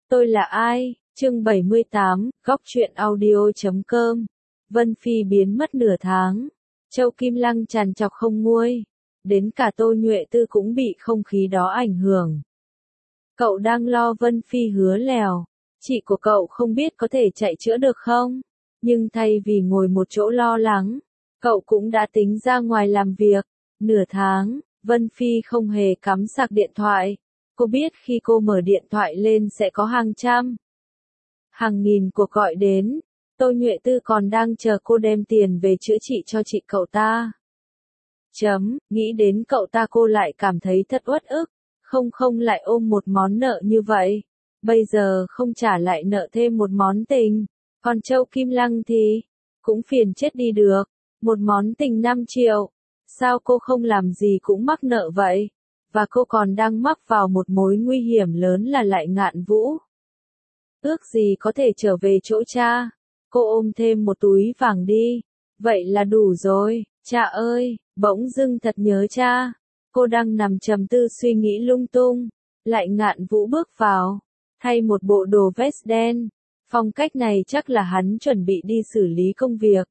Tôi là ai? Chương 78, góc truyện audio.com. Vân Phi biến mất nửa tháng. Châu Kim Lăng tràn trọc không nguôi. Đến cả Tô Nhuệ Tư cũng bị không khí đó ảnh hưởng. Cậu đang lo Vân Phi hứa lèo. Chị của cậu không biết có thể chạy chữa được không? Nhưng thay vì ngồi một chỗ lo lắng, cậu cũng đã tính ra ngoài làm việc. Nửa tháng, Vân Phi không hề cắm sạc điện thoại. Cô biết khi cô mở điện thoại lên sẽ có hàng trăm, hàng nghìn cuộc gọi đến. Tô Nhuệ Tư còn đang chờ cô đem tiền về chữa trị cho chị cậu ta. Nghĩ đến cậu ta cô lại cảm thấy thật uất ức. Không lại ôm một món nợ như vậy. Bây giờ không trả lại nợ thêm một món tình. Còn Châu Kim Lăng thì cũng phiền chết đi được. Một món tình 5 triệu. Sao cô không làm gì cũng mắc nợ vậy? Và cô còn đang mắc vào một mối nguy hiểm lớn là Lại Ngạn Vũ. Ước gì có thể trở về chỗ cha. Cô ôm thêm một túi vàng đi. Vậy là đủ rồi. Cha ơi, bỗng dưng thật nhớ cha. Cô đang nằm trầm tư suy nghĩ lung tung. Lại Ngạn Vũ bước vào, thay một bộ đồ vest đen. Phong cách này chắc là hắn chuẩn bị đi xử lý công việc.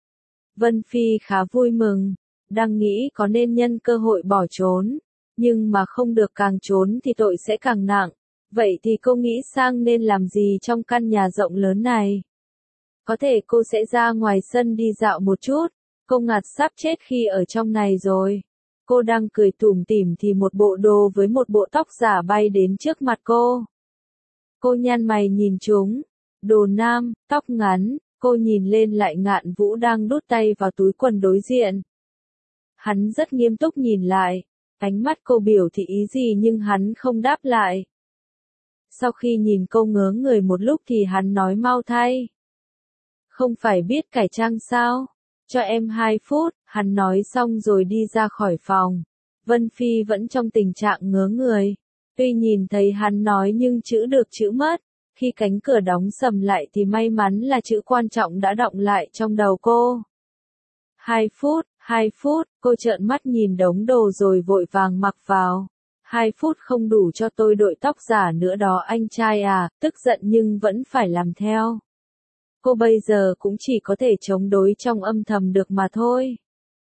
Vân Phi khá vui mừng, đang nghĩ có nên nhân cơ hội bỏ trốn. Nhưng mà không được, càng trốn thì tội sẽ càng nặng. Vậy thì cô nghĩ sang nên làm gì trong căn nhà rộng lớn này? Có thể cô sẽ ra ngoài sân đi dạo một chút. Cô ngạt sắp chết khi ở trong này rồi. Cô đang cười tủm tỉm thì một bộ đồ với một bộ tóc giả bay đến trước mặt cô. Cô nhăn mày nhìn chúng. Đồ nam, tóc ngắn. Cô nhìn lên Lại Ngạn Vũ đang đút tay vào túi quần đối diện. Hắn rất nghiêm túc nhìn lại. Ánh mắt cô biểu thị ý gì nhưng hắn không đáp lại. Sau khi nhìn cô ngớ người một lúc thì hắn nói mau thay. Không phải biết cải trang sao? Cho em 2 phút, hắn nói xong rồi đi ra khỏi phòng. Vân Phi vẫn trong tình trạng ngớ người. Tuy nhìn thấy hắn nói nhưng chữ được chữ mất. Khi cánh cửa đóng sầm lại thì may mắn là chữ quan trọng đã đọng lại trong đầu cô. 2 phút, cô trợn mắt nhìn đống đồ rồi vội vàng mặc vào. 2 phút không đủ cho tôi đội tóc giả nữa đó anh trai à, tức giận nhưng vẫn phải làm theo. Cô bây giờ cũng chỉ có thể chống đối trong âm thầm được mà thôi.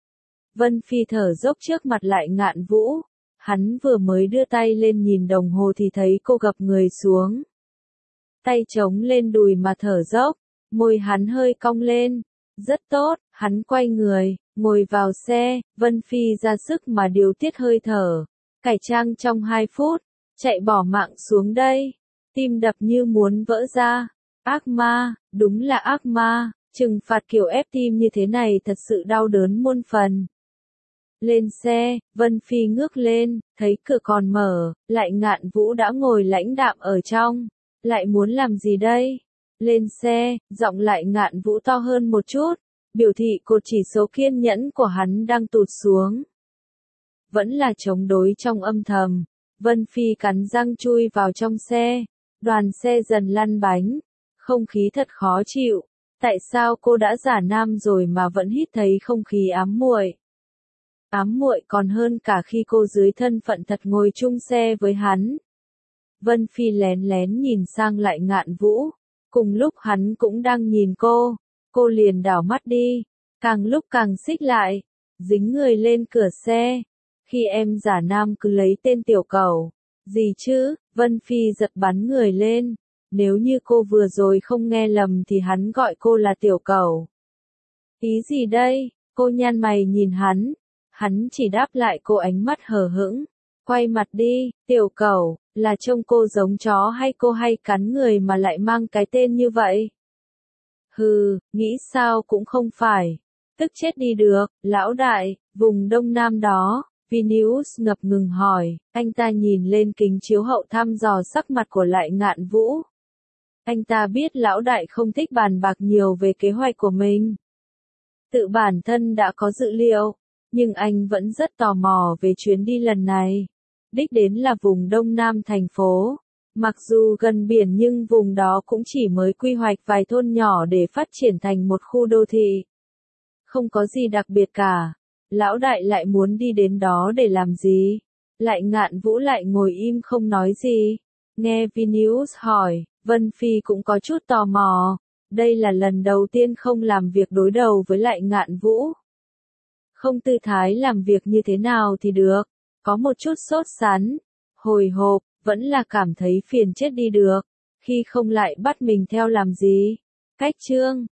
Vân Phi thở dốc trước mặt Lại Ngạn Vũ. Hắn vừa mới đưa tay lên nhìn đồng hồ thì thấy cô gập người xuống. Tay chống lên đùi mà thở dốc, môi hắn hơi cong lên. Rất tốt, hắn quay người, ngồi vào xe. Vân Phi ra sức mà điều tiết hơi thở. Cải trang trong 2 phút, chạy bỏ mạng xuống đây. Tim đập như muốn vỡ ra. Ác ma, đúng là ác ma. Trừng phạt kiểu ép tim như thế này thật sự đau đớn muôn phần. Lên xe, Vân Phi ngước lên, thấy cửa còn mở. Lại Ngạn Vũ đã ngồi lãnh đạm ở trong. Lại muốn làm gì đây? Lên xe, giọng Lại Ngạn Vũ to hơn một chút. Biểu thị cột chỉ số kiên nhẫn của hắn đang tụt xuống. Vẫn là chống đối trong âm thầm. Vân Phi cắn răng chui vào trong xe. Đoàn xe dần lăn bánh. Không khí thật khó chịu. Tại sao cô đã giả nam rồi mà vẫn hít thấy không khí ám muội? Ám muội còn hơn cả khi cô dưới thân phận thật ngồi chung xe với hắn. Vân Phi lén lén nhìn sang Lại Ngạn Vũ. Cùng lúc hắn cũng đang nhìn cô liền đảo mắt đi. Càng lúc càng xích lại. Dính người lên cửa xe. Khi em giả nam cứ lấy tên tiểu cẩu. Gì chứ? Vân Phi giật bắn người lên. Nếu như cô vừa rồi không nghe lầm thì hắn gọi cô là tiểu cẩu. Ý gì đây? Cô nhăn mày nhìn hắn. Hắn chỉ đáp lại cô ánh mắt hờ hững. Quay mặt đi, tiểu cẩu, là trông cô giống chó hay cô hay cắn người mà lại mang cái tên như vậy? Hừ, nghĩ sao cũng không phải. Tức chết đi được, lão đại, vùng Đông Nam đó. Vinius ngập ngừng hỏi, anh ta nhìn lên kính chiếu hậu thăm dò sắc mặt của Lại Ngạn Vũ. Anh ta biết lão đại không thích bàn bạc nhiều về kế hoạch của mình. Tự bản thân đã có dự liệu, nhưng anh vẫn rất tò mò về chuyến đi lần này. Đích đến là vùng Đông Nam thành phố. Mặc dù gần biển nhưng vùng đó cũng chỉ mới quy hoạch vài thôn nhỏ để phát triển thành một khu đô thị. Không có gì đặc biệt cả. Lão đại lại muốn đi đến đó để làm gì? Lại Ngạn Vũ lại ngồi im không nói gì. Nghe Vnews hỏi, Vân Phi cũng có chút tò mò. Đây là lần đầu tiên không làm việc đối đầu với lại Ngạn Vũ. Không tư thái làm việc như thế nào thì được. Có một chút sốt sắng, hồi hộp, vẫn là cảm thấy phiền chết đi được. Khi không lại bắt mình theo làm gì. Cách chương